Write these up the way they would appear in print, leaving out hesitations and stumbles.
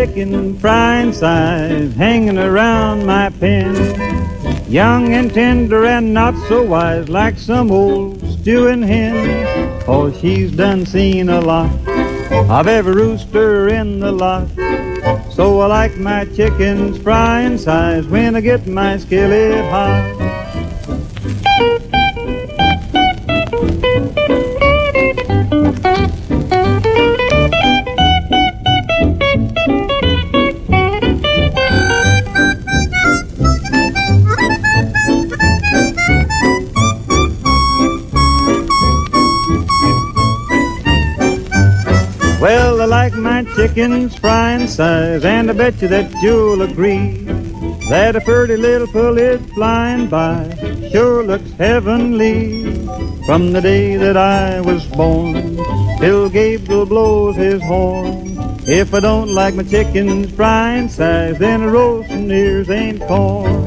chicken frying size hanging around my pen. Young and tender and not so wise like some old stewing hen. Oh, she's done seen a lot of every rooster in the lot. So I like my chickens frying size when I get my skillet hot. Well, I like my chickens frying size, and I bet you that you'll agree that a pretty little pullet flying by sure looks heavenly. From the day that I was born till Gabriel blows his horn, if I don't like my chickens frying size, then a roasting ears ain't corn.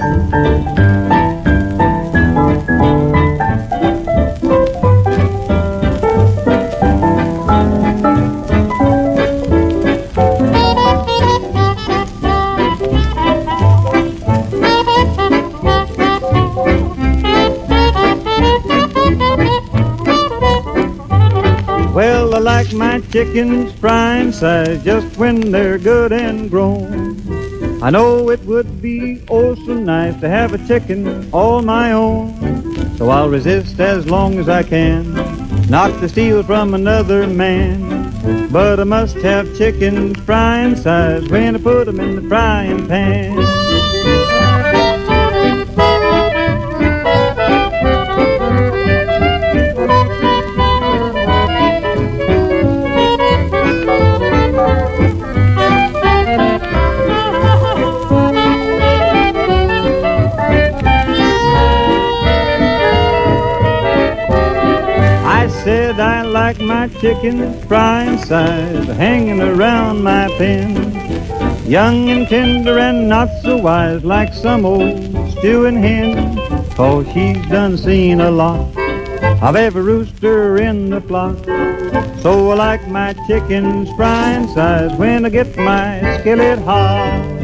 Well, I like my chickens frying size just when they're good and grown. I know it would be oh so nice to have a chicken all my own. So I'll resist as long as I can, not to steal from another man. But I must have chickens frying size when I put them in the frying pan. I said I like my chickens frying size hanging around my pen. Young and tender and not so wise like some old stewing hen. 'Cause she's done seen a lot of every rooster in the flock. So I like my chickens frying size when I get my skillet hot.